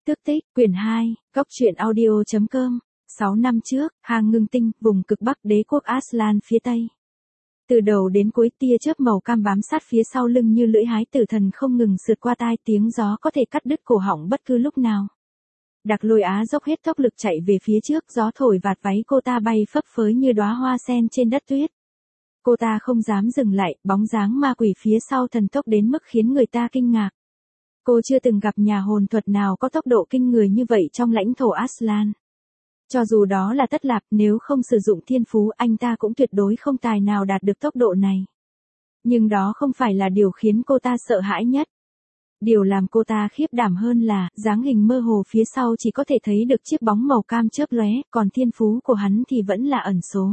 Tước tích, quyển 2, Cốc truyện audio.com. 6 năm trước, hang Ngưng Tinh, vùng cực bắc đế quốc Aslan phía tây. Từ đầu đến cuối tia chớp màu cam bám sát phía sau lưng như lưỡi hái tử thần không ngừng sượt qua tai, tiếng gió có thể cắt đứt cổ họng bất cứ lúc nào. Đặc Lôi Á dốc hết tốc lực chạy về phía trước, gió thổi vạt váy cô ta bay phấp phới như đóa hoa sen trên đất tuyết. Cô ta không dám dừng lại, bóng dáng ma quỷ phía sau thần tốc đến mức khiến người ta kinh ngạc. Cô chưa từng gặp nhà hồn thuật nào có tốc độ kinh người như vậy trong lãnh thổ Aslan. Cho dù đó là Tất Lạp, nếu không sử dụng thiên phú anh ta cũng tuyệt đối không tài nào đạt được tốc độ này. Nhưng đó không phải là điều khiến cô ta sợ hãi nhất. Điều làm cô ta khiếp đảm hơn là, dáng hình mơ hồ phía sau chỉ có thể thấy được chiếc bóng màu cam chớp lóe, còn thiên phú của hắn thì vẫn là ẩn số.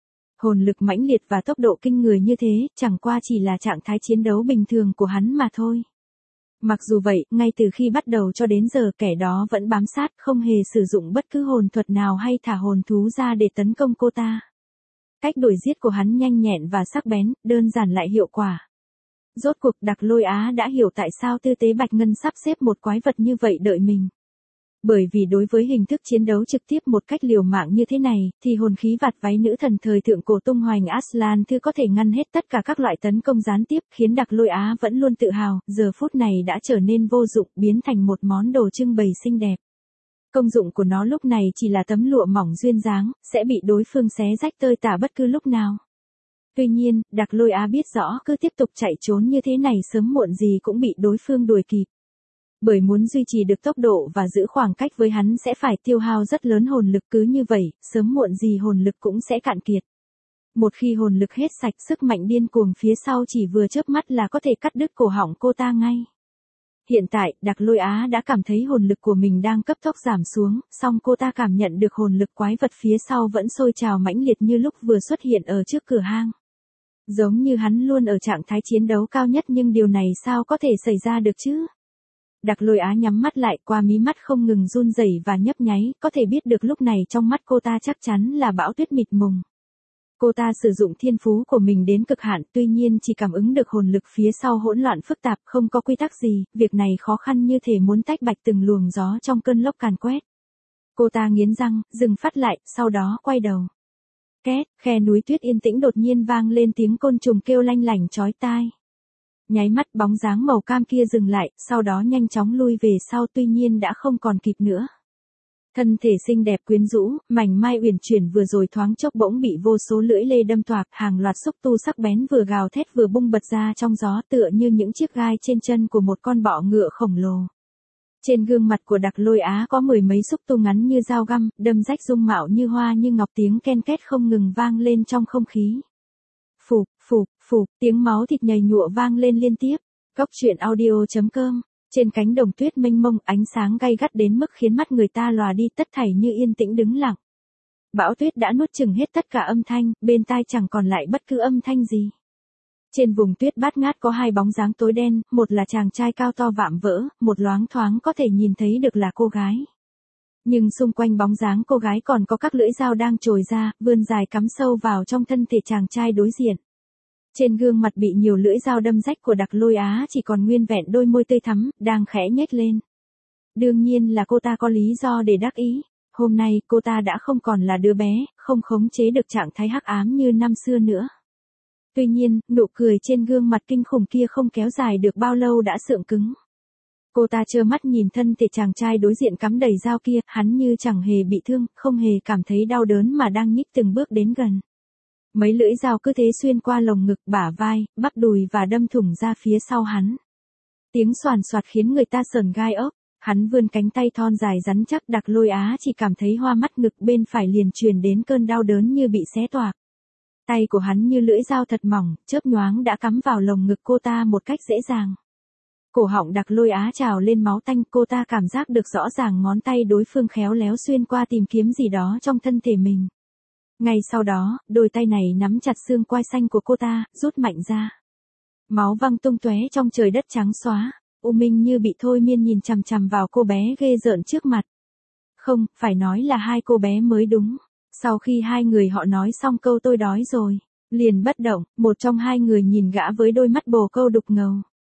Hồn lực mãnh liệt và tốc độ kinh người như thế, chẳng qua chỉ là trạng thái chiến đấu bình thường của hắn mà thôi. Mặc dù vậy, ngay từ khi bắt đầu cho đến giờ kẻ đó vẫn bám sát, không hề sử dụng bất cứ hồn thuật nào hay thả hồn thú ra để tấn công cô ta. Cách đuổi giết của hắn nhanh nhẹn và sắc bén, đơn giản lại hiệu quả. Rốt cuộc Đặc Lôi Á đã hiểu tại sao Tư Tế Bạch Ngân sắp xếp một quái vật như vậy đợi mình. Bởi vì đối với hình thức chiến đấu trực tiếp một cách liều mạng như thế này, thì hồn khí vạt váy nữ thần thời thượng cổ tung hoành Aslan Thư có thể ngăn hết tất cả các loại tấn công gián tiếp, khiến Đặc Lôi Á vẫn luôn tự hào, giờ phút này đã trở nên vô dụng, biến thành một món đồ trưng bày xinh đẹp. Công dụng của nó lúc này chỉ là tấm lụa mỏng duyên dáng, sẽ bị đối phương xé rách tơi tả bất cứ lúc nào. Tuy nhiên, Đặc Lôi Á biết rõ cứ tiếp tục chạy trốn như thế này sớm muộn gì cũng bị đối phương đuổi kịp. Bởi muốn duy trì được tốc độ và giữ khoảng cách với hắn sẽ phải tiêu hao rất lớn hồn lực, cứ như vậy, sớm muộn gì hồn lực cũng sẽ cạn kiệt. Một khi hồn lực hết sạch, sức mạnh điên cuồng phía sau chỉ vừa chớp mắt là có thể cắt đứt cổ họng cô ta ngay. Hiện tại, Đặc Lôi Á đã cảm thấy hồn lực của mình đang cấp tốc giảm xuống, song cô ta cảm nhận được hồn lực quái vật phía sau vẫn sôi trào mãnh liệt như lúc vừa xuất hiện ở trước cửa hang. Giống như hắn luôn ở trạng thái chiến đấu cao nhất, nhưng điều này sao có thể xảy ra được chứ? Đặc Lôi Á nhắm mắt lại, qua mí mắt không ngừng run rẩy và nhấp nháy, có thể biết được lúc này trong mắt cô ta chắc chắn là bão tuyết mịt mùng. Cô ta sử dụng thiên phú của mình đến cực hạn, tuy nhiên chỉ cảm ứng được hồn lực phía sau hỗn loạn phức tạp, không có quy tắc gì, việc này khó khăn như thể muốn tách bạch từng luồng gió trong cơn lốc càn quét. Cô ta nghiến răng, dừng phát lại, sau đó quay đầu. Két, khe núi tuyết yên tĩnh đột nhiên vang lên tiếng côn trùng kêu lanh lảnh chói tai. Nháy mắt bóng dáng màu cam kia dừng lại, sau đó nhanh chóng lui về sau, tuy nhiên đã không còn kịp nữa. Thân thể xinh đẹp quyến rũ, mảnh mai uyển chuyển vừa rồi thoáng chốc bỗng bị vô số lưỡi lê đâm toạc, hàng loạt xúc tu sắc bén vừa gào thét vừa bung bật ra trong gió, tựa như những chiếc gai trên chân của một con bọ ngựa khổng lồ. Trên gương mặt của Đặc Lôi Á có mười mấy xúc tu ngắn như dao găm, đâm rách dung mạo như hoa như ngọc, tiếng ken két không ngừng vang lên trong không khí. Phụp, phụp, phụp, tiếng máu thịt nhầy nhụa vang lên liên tiếp. Cốc truyện audio.com. Trên cánh đồng tuyết mênh mông, ánh sáng gay gắt đến mức khiến mắt người ta lòa đi, tất thảy như yên tĩnh đứng lặng. Bão tuyết đã nuốt chửng hết tất cả âm thanh, bên tai chẳng còn lại bất cứ âm thanh gì. Trên vùng tuyết bát ngát có hai bóng dáng tối đen, một là chàng trai cao to vạm vỡ, một loáng thoáng có thể nhìn thấy được là cô gái. Nhưng xung quanh bóng dáng cô gái còn có các lưỡi dao đang trồi ra, vươn dài cắm sâu vào trong thân thể chàng trai đối diện. Trên gương mặt bị nhiều lưỡi dao đâm rách của Đặc Lôi Á chỉ còn nguyên vẹn đôi môi tươi thắm, đang khẽ nhếch lên. Đương nhiên là cô ta có lý do để đắc ý. Hôm nay cô ta đã không còn là đứa bé, không khống chế được trạng thái hắc ám như năm xưa nữa. Tuy nhiên, nụ cười trên gương mặt kinh khủng kia không kéo dài được bao lâu đã sượng cứng. Cô ta trơ mắt nhìn thân thể chàng trai đối diện cắm đầy dao kia, hắn như chẳng hề bị thương, không hề cảm thấy đau đớn mà đang nhích từng bước đến gần. Mấy lưỡi dao cứ thế xuyên qua lồng ngực, bả vai, bắp đùi và đâm thủng ra phía sau hắn. Tiếng xoàn xoạt khiến người ta sởn gai ốc. Hắn vươn cánh tay thon dài rắn chắc, Đặc Lôi Á chỉ cảm thấy hoa mắt, ngực bên phải liền truyền đến cơn đau đớn như bị xé toạc. Tay của hắn như lưỡi dao thật mỏng, chớp nhoáng đã cắm vào lồng ngực cô ta một cách dễ dàng. Cổ họng Đặc Lôi Á trào lên máu tanh, cô ta cảm giác được rõ ràng ngón tay đối phương khéo léo xuyên qua tìm kiếm gì đó trong thân thể mình. Ngay sau đó, đôi tay này nắm chặt xương quai xanh của cô ta, rút mạnh ra. Máu văng tung tóe trong trời đất trắng xóa. U Minh như bị thôi miên nhìn chằm chằm vào cô bé ghê rợn trước mặt. Không, phải nói là hai cô bé mới đúng. Sau khi hai người họ nói xong câu tôi đói rồi, liền bất động, một trong hai người nhìn gã với đôi mắt bồ câu đục ngầu.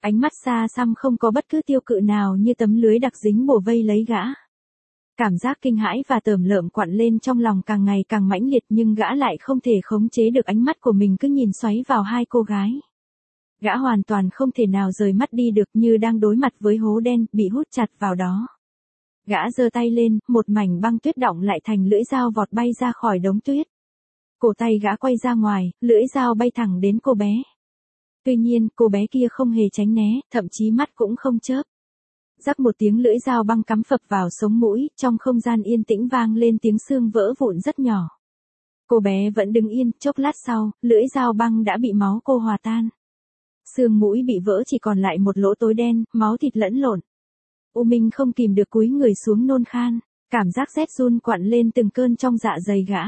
Ánh mắt xa xăm không có bất cứ tiêu cự nào như tấm lưới đặc dính bủa vây lấy gã. Cảm giác kinh hãi và tởm lợm quặn lên trong lòng càng ngày càng mãnh liệt nhưng gã lại không thể khống chế được ánh mắt của mình cứ nhìn xoáy vào hai cô gái. Gã hoàn toàn không thể nào rời mắt đi được như đang đối mặt với hố đen bị hút chặt vào đó. Gã giơ tay lên, một mảnh băng tuyết đọng lại thành lưỡi dao vọt bay ra khỏi đống tuyết. Cổ tay gã quay ra ngoài, lưỡi dao bay thẳng đến cô bé. Tuy nhiên, cô bé kia không hề tránh né, thậm chí mắt cũng không chớp. Rắc một tiếng lưỡi dao băng cắm phập vào sống mũi, trong không gian yên tĩnh vang lên tiếng xương vỡ vụn rất nhỏ. Cô bé vẫn đứng yên, chốc lát sau, lưỡi dao băng đã bị máu cô hòa tan. Xương mũi bị vỡ chỉ còn lại một lỗ tối đen, máu thịt lẫn lộn. U Minh không kìm được cúi người xuống nôn khan, cảm giác rét run quặn lên từng cơn trong dạ dày gã.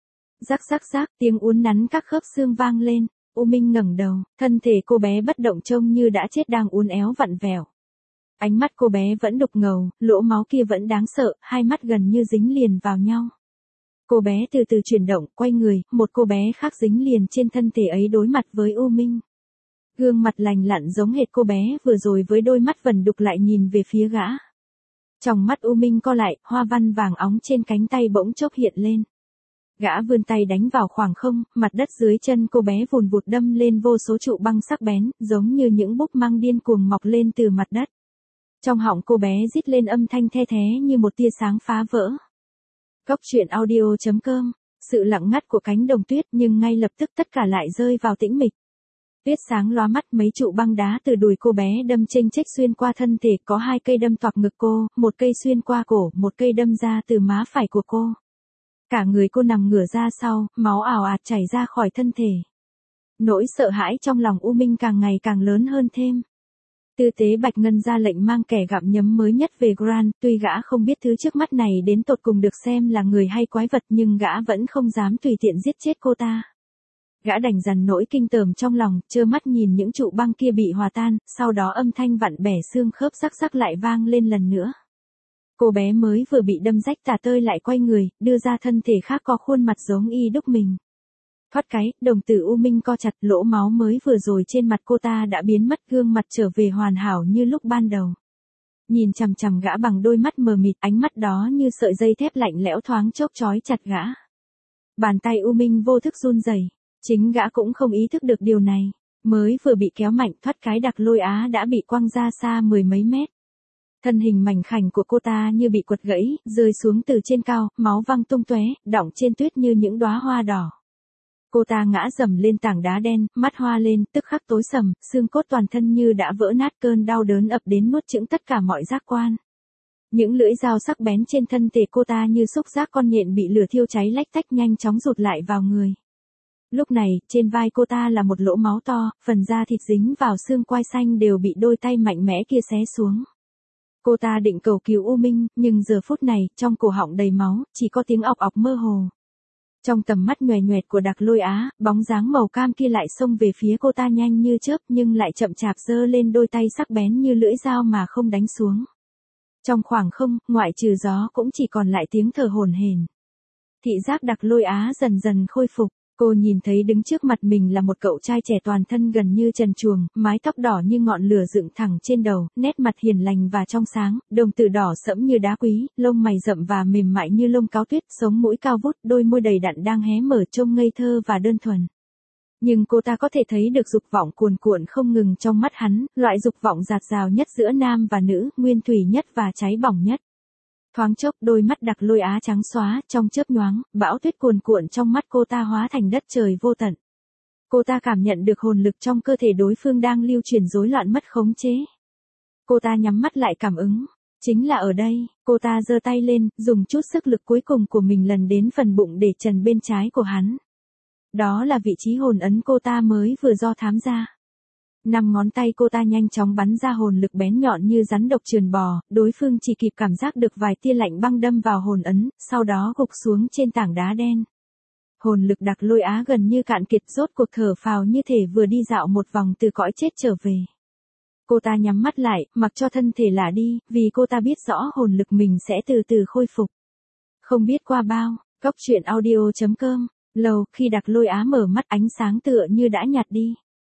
Rắc rắc rắc, tiếng uốn nắn các khớp xương vang lên, U Minh ngẩng đầu, thân thể cô bé bất động trông như đã chết đang uốn éo vặn vẹo. Ánh mắt cô bé vẫn đục ngầu, lỗ máu kia vẫn đáng sợ, hai mắt gần như dính liền vào nhau. Cô bé từ từ chuyển động, quay người, một cô bé khác dính liền trên thân thể ấy đối mặt với U Minh. Gương mặt lành lặn giống hệt cô bé vừa rồi với đôi mắt vẩn đục lại nhìn về phía gã. Trong mắt U Minh co lại, hoa văn vàng óng trên cánh tay bỗng chốc hiện lên. Gã vươn tay đánh vào khoảng không, mặt đất dưới chân cô bé vùn vụt đâm lên vô số trụ băng sắc bén, giống như những búp măng điên cuồng mọc lên từ mặt đất. Trong họng cô bé rít lên âm thanh the thé như một tia sáng phá vỡ. Góc truyện audio.com, sự lặng ngắt của cánh đồng tuyết nhưng ngay lập tức tất cả lại rơi vào tĩnh mịch. Tuyết sáng lóa mắt, mấy trụ băng đá từ đùi cô bé đâm chênh chếch xuyên qua thân thể, có hai cây đâm toạc ngực cô, một cây xuyên qua cổ, một cây đâm ra từ má phải của cô. Cả người cô nằm ngửa ra sau, máu ào ạt chảy ra khỏi thân thể. Nỗi sợ hãi trong lòng U Minh càng ngày càng lớn hơn thêm. Tư tế Bạch Ngân ra lệnh mang kẻ gặm nhấm mới nhất về Gran, tuy gã không biết thứ trước mắt này đến tột cùng được xem là người hay quái vật nhưng gã vẫn không dám tùy tiện giết chết cô ta. Gã đành dằn nỗi kinh tởm trong lòng, trơ mắt nhìn những trụ băng kia bị hòa tan, sau đó âm thanh vặn bẻ xương khớp rắc rắc lại vang lên lần nữa. Cô bé mới vừa bị đâm rách tả tơi lại quay người, đưa ra thân thể khác có khuôn mặt giống y đúc mình. Thoát cái, đồng tử U Minh co chặt, lỗ máu mới vừa rồi trên mặt cô ta đã biến mất, gương mặt trở về hoàn hảo như lúc ban đầu. Nhìn chằm chằm gã bằng đôi mắt mờ mịt, ánh mắt đó như sợi dây thép lạnh lẽo thoáng chốc trói chặt gã. Bàn tay U Minh vô thức run rẩy, chính gã cũng không ý thức được điều này. Mới vừa bị kéo mạnh, thoát cái Đặc Lôi Á đã bị quăng ra xa mười mấy mét. Thân hình mảnh khảnh của cô ta như bị quật gãy, rơi xuống từ trên cao, máu văng tung tóe, đọng trên tuyết như những đóa hoa đỏ. Cô ta ngã dầm lên tảng đá đen, mắt hoa lên, tức khắc tối sầm, xương cốt toàn thân như đã vỡ nát, cơn đau đớn ập đến nuốt chửng tất cả mọi giác quan. Những lưỡi dao sắc bén trên thân thể cô ta như xúc giác con nhện bị lửa thiêu cháy lách tách nhanh chóng rụt lại vào người. Lúc này, trên vai cô ta là một lỗ máu to, phần da thịt dính vào xương quai xanh đều bị đôi tay mạnh mẽ kia xé xuống. Cô ta định cầu cứu U Minh, nhưng giờ phút này, trong cổ họng đầy máu, chỉ có tiếng ọc ọc mơ hồ. Trong tầm mắt nhoẻn nhoẹt của Đặc Lôi Á, bóng dáng màu cam kia lại xông về phía cô ta nhanh như chớp nhưng lại chậm chạp giơ lên đôi tay sắc bén như lưỡi dao mà không đánh xuống. Trong khoảng không, ngoại trừ gió cũng chỉ còn lại tiếng thở hổn hển. Thị giác Đặc Lôi Á dần dần khôi phục. Cô nhìn thấy đứng trước mặt mình là một cậu trai trẻ toàn thân gần như trần truồng, mái tóc đỏ như ngọn lửa dựng thẳng trên đầu, nét mặt hiền lành và trong sáng, đồng tử đỏ sẫm như đá quý, lông mày rậm và mềm mại như lông cáo tuyết, sống mũi cao vút, đôi môi đầy đặn đang hé mở trông ngây thơ và đơn thuần. Nhưng cô ta có thể thấy được dục vọng cuồn cuộn không ngừng trong mắt hắn, loại dục vọng dạt dào nhất giữa nam và nữ, nguyên thủy nhất và cháy bỏng nhất. Thoáng chốc, đôi mắt Đặc Lôi Á trắng xóa, trong chớp nhoáng, bão tuyết cuồn cuộn trong mắt cô ta hóa thành đất trời vô tận. Cô ta cảm nhận được hồn lực trong cơ thể đối phương đang lưu chuyển rối loạn mất khống chế. Cô ta nhắm mắt lại cảm ứng. Chính là ở đây, cô ta giơ tay lên, dùng chút sức lực cuối cùng của mình lần đến phần bụng để trần bên trái của hắn. Đó là vị trí hồn ấn cô ta mới vừa do thám ra. 5 ngón tay cô ta nhanh chóng bắn ra hồn lực bén nhọn như rắn độc trườn bò, đối phương chỉ kịp cảm giác được vài tia lạnh băng đâm vào hồn ấn, sau đó gục xuống trên tảng đá đen. Hồn lực Đặc Lôi Á gần như cạn kiệt, rốt cuộc thở phào như thể vừa đi dạo một vòng từ cõi chết trở về. Cô ta nhắm mắt lại, mặc cho thân thể lả đi, vì cô ta biết rõ hồn lực mình sẽ từ từ khôi phục. Không biết qua bao, góc truyện audio.com, lâu khi Đặc Lôi Á mở mắt ánh sáng tựa như đã nhạt đi.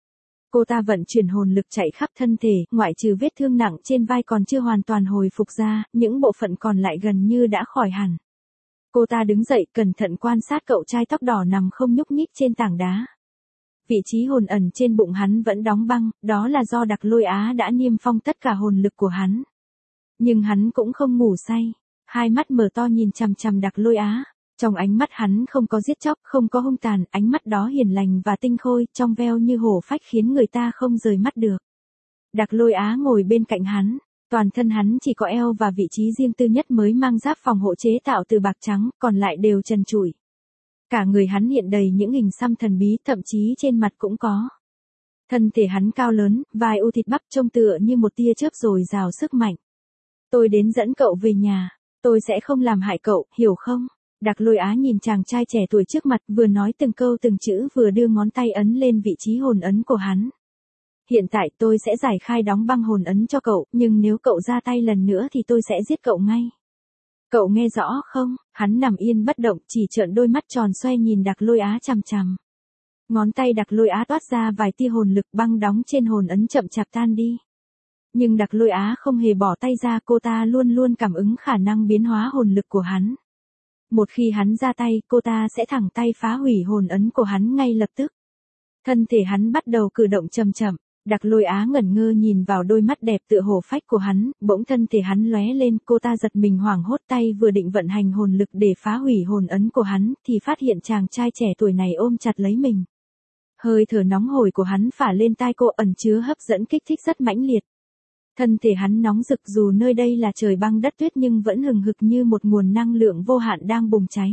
Cô ta vận chuyển hồn lực chạy khắp thân thể, ngoại trừ vết thương nặng trên vai còn chưa hoàn toàn hồi phục ra, những bộ phận còn lại gần như đã khỏi hẳn. Cô ta đứng dậy, cẩn thận quan sát cậu trai tóc đỏ nằm không nhúc nhích trên tảng đá. Vị trí hồn ẩn trên bụng hắn vẫn đóng băng, đó là do Đặc Lôi Á đã niêm phong tất cả hồn lực của hắn. Nhưng hắn cũng không ngủ say, hai mắt mở to nhìn chằm chằm Đặc Lôi Á. Trong ánh mắt hắn không có giết chóc, không có hung tàn, ánh mắt đó hiền lành và tinh khôi, trong veo như hổ phách khiến người ta không rời mắt được. Đặc Lôi Á ngồi bên cạnh hắn, toàn thân hắn chỉ có eo và vị trí riêng tư nhất mới mang giáp phòng hộ chế tạo từ bạc trắng, còn lại đều trần trụi. Cả người hắn hiện đầy những hình xăm thần bí, thậm chí trên mặt cũng có. Thân thể hắn cao lớn, vai u thịt bắp trông tựa như một tia chớp dồi dào sức mạnh. Tôi đến dẫn cậu về nhà, tôi sẽ không làm hại cậu, hiểu không? Đặc Lôi Á nhìn chàng trai trẻ tuổi trước mặt, vừa nói từng câu từng chữ vừa đưa ngón tay ấn lên vị trí hồn ấn của hắn. Hiện tại tôi sẽ giải khai đóng băng hồn ấn cho cậu, nhưng nếu cậu ra tay lần nữa thì tôi sẽ giết cậu ngay. Cậu nghe rõ không? Hắn nằm yên bất động, chỉ trợn đôi mắt tròn xoe nhìn Đặc Lôi Á chằm chằm. Ngón tay Đặc Lôi Á toát ra vài tia hồn lực, băng đóng trên hồn ấn chậm chạp tan đi. Nhưng Đặc Lôi Á không hề bỏ tay ra, cô ta luôn luôn cảm ứng khả năng biến hóa hồn lực của hắn. Một khi hắn ra tay, cô ta sẽ thẳng tay phá hủy hồn ấn của hắn ngay lập tức. Thân thể hắn bắt đầu cử động chậm chậm, Đặc Lôi Á ngẩn ngơ nhìn vào đôi mắt đẹp tựa hổ phách của hắn, bỗng thân thể hắn lóe lên, cô ta giật mình hoảng hốt, tay vừa định vận hành hồn lực để phá hủy hồn ấn của hắn, thì phát hiện chàng trai trẻ tuổi này ôm chặt lấy mình. Hơi thở nóng hổi của hắn phả lên tai cô, ẩn chứa hấp dẫn kích thích rất mãnh liệt. Thân thể hắn nóng rực, dù nơi đây là trời băng đất tuyết nhưng vẫn hừng hực như một nguồn năng lượng vô hạn đang bùng cháy.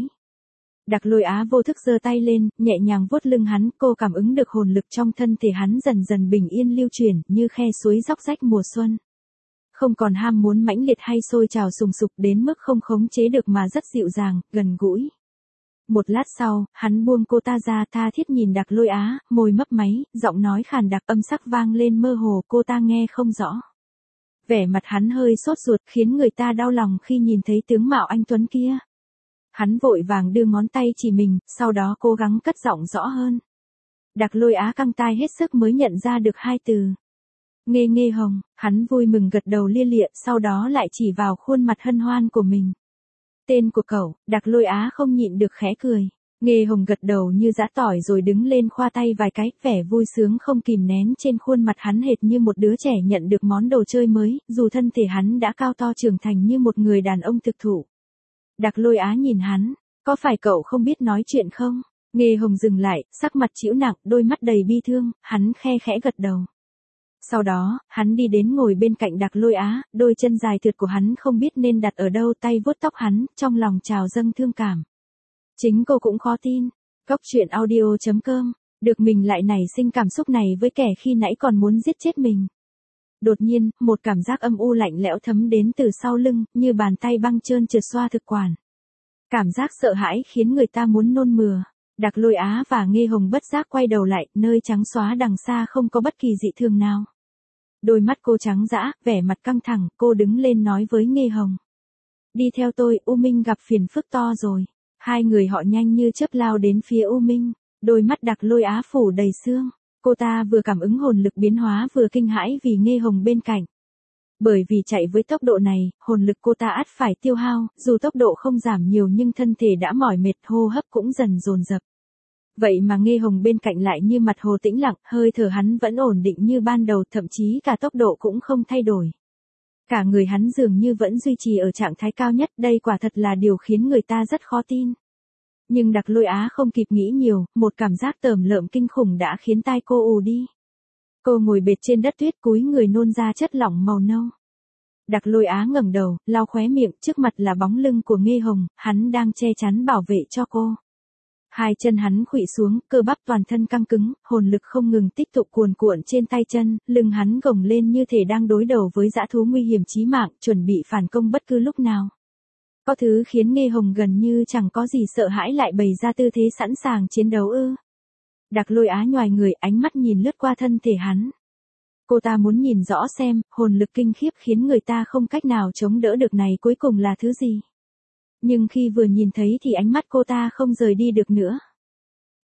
Đặc Lôi Á vô thức giơ tay lên, nhẹ nhàng vuốt lưng hắn, cô cảm ứng được hồn lực trong thân thể hắn dần dần bình yên lưu chuyển, như khe suối róc rách mùa xuân. Không còn ham muốn mãnh liệt hay sôi trào sùng sục đến mức không khống chế được mà rất dịu dàng, gần gũi. Một lát sau, hắn buông cô ta ra, tha thiết nhìn Đặc Lôi Á, môi mấp máy, giọng nói khàn đặc, âm sắc vang lên mơ hồ, cô ta nghe không rõ. Vẻ mặt hắn hơi sốt ruột, khiến người ta đau lòng khi nhìn thấy tướng mạo anh tuấn kia. Hắn vội vàng đưa ngón tay chỉ mình, sau đó cố gắng cất giọng rõ hơn. Đặc Lôi Á căng tai hết sức mới nhận ra được hai từ. Nghê Nghê Hồng. Hắn vui mừng gật đầu lia lịa, sau đó lại chỉ vào khuôn mặt hân hoan của mình. Tên của cậu. Đặc Lôi Á không nhịn được khẽ cười. Nghê Hồng gật đầu như giã tỏi rồi đứng lên khoa tay vài cái, vẻ vui sướng không kìm nén trên khuôn mặt hắn hệt như một đứa trẻ nhận được món đồ chơi mới, dù thân thể hắn đã cao to trưởng thành như một người đàn ông thực thụ. Đặc Lôi Á nhìn hắn, có phải cậu không biết nói chuyện không? Nghê Hồng dừng lại, sắc mặt trĩu nặng, đôi mắt đầy bi thương, hắn khe khẽ gật đầu. Sau đó, hắn đi đến ngồi bên cạnh Đặc Lôi Á, đôi chân dài thượt của hắn không biết nên đặt ở đâu, tay vuốt tóc hắn, trong lòng trào dâng thương cảm. Chính cô cũng khó tin. Cóc truyện audio.com, được mình lại nảy sinh cảm xúc này với kẻ khi nãy còn muốn giết chết mình. Đột nhiên, một cảm giác âm u lạnh lẽo thấm đến từ sau lưng, như bàn tay băng trơn trượt xoa thực quản. Cảm giác sợ hãi khiến người ta muốn nôn mửa. Đặc Lôi Á và Nghê Hồng bất giác quay đầu lại, nơi trắng xóa đằng xa không có bất kỳ dị thường nào. Đôi mắt cô trắng dã, vẻ mặt căng thẳng, cô đứng lên nói với Nghê Hồng. Đi theo tôi, U Minh gặp phiền phức to rồi. Hai người họ nhanh như chớp lao đến phía U Minh, đôi mắt Đặc Lôi Á phủ đầy sương. Cô ta vừa cảm ứng hồn lực biến hóa vừa kinh hãi vì Nghê Hồng bên cạnh. Bởi vì chạy với tốc độ này, hồn lực cô ta ắt phải tiêu hao, dù tốc độ không giảm nhiều nhưng thân thể đã mỏi mệt, hô hấp cũng dần dồn dập. Vậy mà Nghê Hồng bên cạnh lại như mặt hồ tĩnh lặng, hơi thở hắn vẫn ổn định như ban đầu, thậm chí cả tốc độ cũng không thay đổi. Cả người hắn dường như vẫn duy trì ở trạng thái cao nhất, đây quả thật là điều khiến người ta rất khó tin. Nhưng Đặc Lôi Á không kịp nghĩ nhiều, một cảm giác tởm lợm kinh khủng đã khiến tai cô ù đi. Cô ngồi bệt trên đất tuyết cúi người nôn ra chất lỏng màu nâu. Đặc Lôi Á ngẩng đầu, lau khóe miệng, trước mặt là bóng lưng của Nghê Hồng, hắn đang che chắn bảo vệ cho cô. Hai chân hắn khuỵu xuống, cơ bắp toàn thân căng cứng, hồn lực không ngừng tích tụ cuồn cuộn trên tay chân, lưng hắn gồng lên như thể đang đối đầu với dã thú nguy hiểm chí mạng, chuẩn bị phản công bất cứ lúc nào. Có thứ khiến Nghê Hồng gần như chẳng có gì sợ hãi lại bày ra tư thế sẵn sàng chiến đấu ư. Đặc Lôi Á nhoài người, ánh mắt nhìn lướt qua thân thể hắn. Cô ta muốn nhìn rõ xem, hồn lực kinh khiếp khiến người ta không cách nào chống đỡ được này cuối cùng là thứ gì. Nhưng khi vừa nhìn thấy thì ánh mắt cô ta không rời đi được nữa.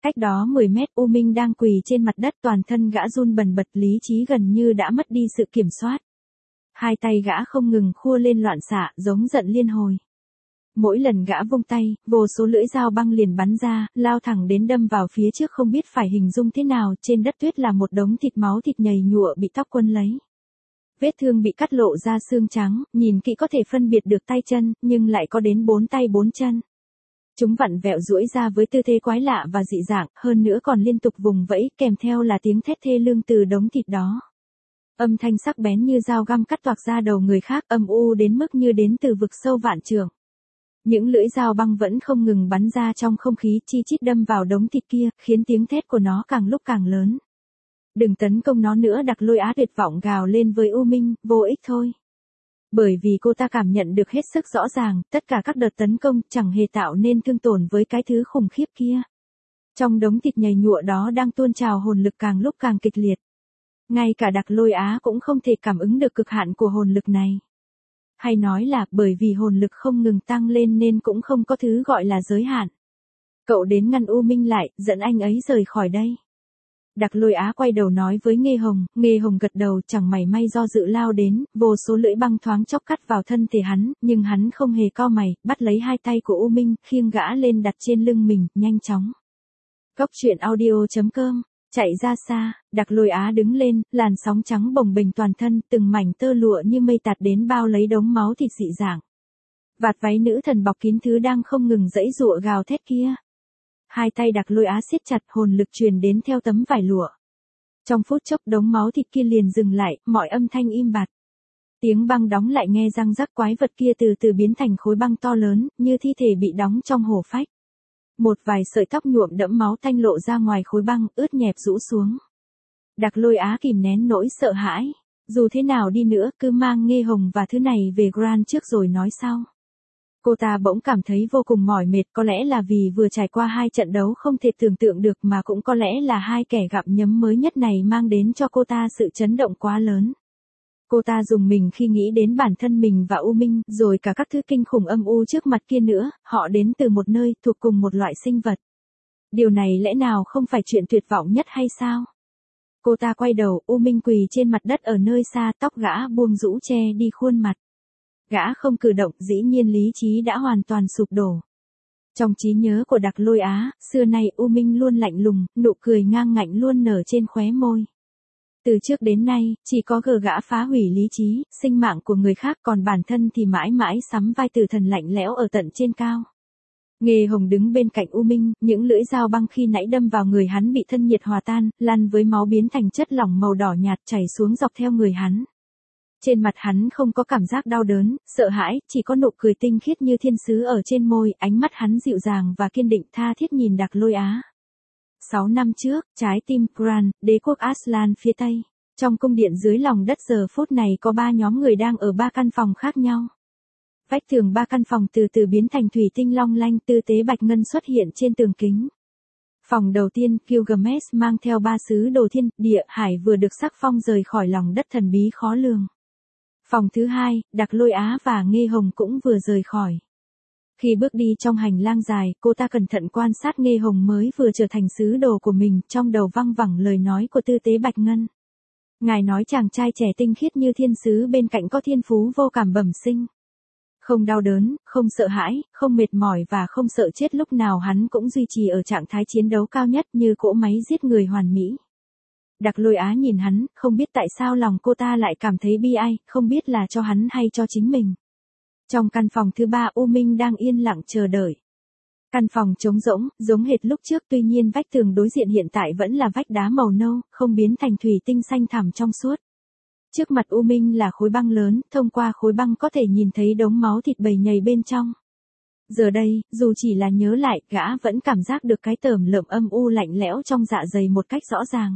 Cách đó 10 mét U Minh đang quỳ trên mặt đất, toàn thân gã run bần bật, lý trí gần như đã mất đi sự kiểm soát. Hai tay gã không ngừng khua lên loạn xạ, giống giận liên hồi. Mỗi lần gã vung tay, vô số lưỡi dao băng liền bắn ra, lao thẳng đến đâm vào phía trước, không biết phải hình dung thế nào. Trên đất tuyết là một đống thịt máu thịt nhầy nhụa bị tóc quân lấy. Vết thương bị cắt lộ ra xương trắng, nhìn kỹ có thể phân biệt được tay chân, nhưng lại có đến 4 tay 4 chân. Chúng vặn vẹo duỗi ra với tư thế quái lạ và dị dạng, hơn nữa còn liên tục vùng vẫy, kèm theo là tiếng thét thê lương từ đống thịt đó. Âm thanh sắc bén như dao găm cắt toạc ra đầu người khác, âm u đến mức như đến từ vực sâu vạn trượng. Những lưỡi dao băng vẫn không ngừng bắn ra trong không khí, chi chít đâm vào đống thịt kia, khiến tiếng thét của nó càng lúc càng lớn. Đừng tấn công nó nữa, Đặc Lôi Á tuyệt vọng gào lên với U Minh, vô ích thôi. Bởi vì cô ta cảm nhận được hết sức rõ ràng, tất cả các đợt tấn công chẳng hề tạo nên thương tổn với cái thứ khủng khiếp kia. Trong đống thịt nhầy nhụa đó đang tuôn trào hồn lực càng lúc càng kịch liệt. Ngay cả Đặc Lôi Á cũng không thể cảm ứng được cực hạn của hồn lực này. Hay nói là bởi vì hồn lực không ngừng tăng lên nên cũng không có thứ gọi là giới hạn. Cậu đến ngăn U Minh lại, dẫn anh ấy rời khỏi đây. Đặc Lôi Á quay đầu nói với Nghê Hồng gật đầu, chẳng mảy may do dự lao đến, vô số lưỡi băng thoáng chốc cắt vào thân thể hắn, nhưng hắn không hề cau mày, bắt lấy hai tay của U Minh, khiêng gã lên đặt trên lưng mình, nhanh chóng. Cốc truyện audio.com. Chạy ra xa, Đặc Lôi Á đứng lên, làn sóng trắng bồng bềnh toàn thân, từng mảnh tơ lụa như mây tạt đến bao lấy đống máu thịt dị dạng. Vạt váy nữ thần bọc kín thứ đang không ngừng giãy giụa gào thét kia. Hai tay Đặc Lôi Á siết chặt, hồn lực truyền đến theo tấm vải lụa. Trong phút chốc đống máu thịt kia liền dừng lại, mọi âm thanh im bặt. Tiếng băng đóng lại nghe răng rắc, quái vật kia từ từ biến thành khối băng to lớn, như thi thể bị đóng trong hổ phách. Một vài sợi tóc nhuộm đẫm máu tanh lộ ra ngoài khối băng, ướt nhẹp rũ xuống. Đặc Lôi Á kìm nén nỗi sợ hãi. Dù thế nào đi nữa, cứ mang Nghê Hồng và thứ này về Grand trước rồi nói sau. Cô ta bỗng cảm thấy vô cùng mỏi mệt, có lẽ là vì vừa trải qua 2 trận đấu không thể tưởng tượng được, mà cũng có lẽ là 2 kẻ gặm nhấm mới nhất này mang đến cho cô ta sự chấn động quá lớn. Cô ta rùng mình khi nghĩ đến bản thân mình và U Minh, rồi cả các thứ kinh khủng âm u trước mặt kia nữa, họ đến từ một nơi, thuộc cùng một loại sinh vật. Điều này lẽ nào không phải chuyện tuyệt vọng nhất hay sao? Cô ta quay đầu, U Minh quỳ trên mặt đất ở nơi xa, tóc gã buông rũ che đi khuôn mặt. Gã không cử động, dĩ nhiên lý trí đã hoàn toàn sụp đổ. Trong trí nhớ của Đặc Lôi Á, xưa nay U Minh luôn lạnh lùng, nụ cười ngang ngạnh luôn nở trên khóe môi. Từ trước đến nay, chỉ có gã phá hủy lý trí, sinh mạng của người khác, còn bản thân thì mãi mãi sắm vai tử thần lạnh lẽo ở tận trên cao. Nghê Hồng đứng bên cạnh U Minh, những lưỡi dao băng khi nãy đâm vào người hắn bị thân nhiệt hòa tan, lăn với máu biến thành chất lỏng màu đỏ nhạt chảy xuống dọc theo người hắn. Trên mặt hắn không có cảm giác đau đớn, sợ hãi, chỉ có nụ cười tinh khiết như thiên sứ ở trên môi, ánh mắt hắn dịu dàng và kiên định, tha thiết nhìn Đặc Lôi Á. 6 năm trước, trái tim Grand, đế quốc Aslan phía Tây. Trong cung điện dưới lòng đất giờ phút này có 3 nhóm người đang ở 3 căn phòng khác nhau. Vách tường 3 căn phòng từ từ biến thành thủy tinh long lanh, tư tế bạch ngân xuất hiện trên tường kính. Phòng đầu tiên, Gilgamesh mang theo 3 sứ đồ thiên, địa, hải vừa được sắc phong rời khỏi lòng đất thần bí khó lường. Phòng thứ 2, Đặc Lôi Á và Nghê Hồng cũng vừa rời khỏi. Khi bước đi trong hành lang dài, cô ta cẩn thận quan sát Nghê Hồng mới vừa trở thành sứ đồ của mình, trong đầu văng vẳng lời nói của tư tế bạch ngân. Ngài nói chàng trai trẻ tinh khiết như thiên sứ bên cạnh có thiên phú vô cảm bẩm sinh. Không đau đớn, không sợ hãi, không mệt mỏi và không sợ chết, lúc nào hắn cũng duy trì ở trạng thái chiến đấu cao nhất như cỗ máy giết người hoàn mỹ. Đặc Lôi Á nhìn hắn, không biết tại sao lòng cô ta lại cảm thấy bi ai, không biết là cho hắn hay cho chính mình. Trong căn phòng thứ 3, U Minh đang yên lặng chờ đợi. Căn phòng trống rỗng, giống hệt lúc trước, tuy nhiên vách tường đối diện hiện tại vẫn là vách đá màu nâu, không biến thành thủy tinh xanh thẳm trong suốt. Trước mặt U Minh là khối băng lớn, thông qua khối băng có thể nhìn thấy đống máu thịt bầy nhầy bên trong. Giờ đây, dù chỉ là nhớ lại, gã vẫn cảm giác được cái tởm lợm âm u lạnh lẽo trong dạ dày một cách rõ ràng.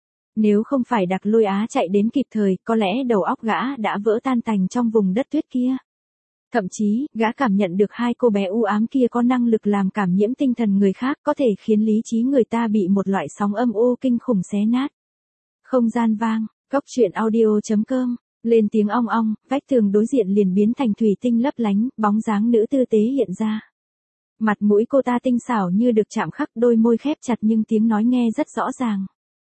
Nếu không phải Đặc Lôi Á chạy đến kịp thời, có lẽ đầu óc gã đã vỡ tan tành trong vùng đất tuyết kia. Thậm chí, gã cảm nhận được 2 cô bé u ám kia có năng lực làm cảm nhiễm tinh thần người khác, có thể khiến lý trí người ta bị một loại sóng âm u kinh khủng xé nát. Không gian vang, cốc truyện audio.com, lên tiếng ong ong, vách tường đối diện liền biến thành thủy tinh lấp lánh, bóng dáng nữ tư tế hiện ra. Mặt mũi cô ta tinh xảo như được chạm khắc, đôi môi khép chặt nhưng tiếng nói nghe rất rõ ràng.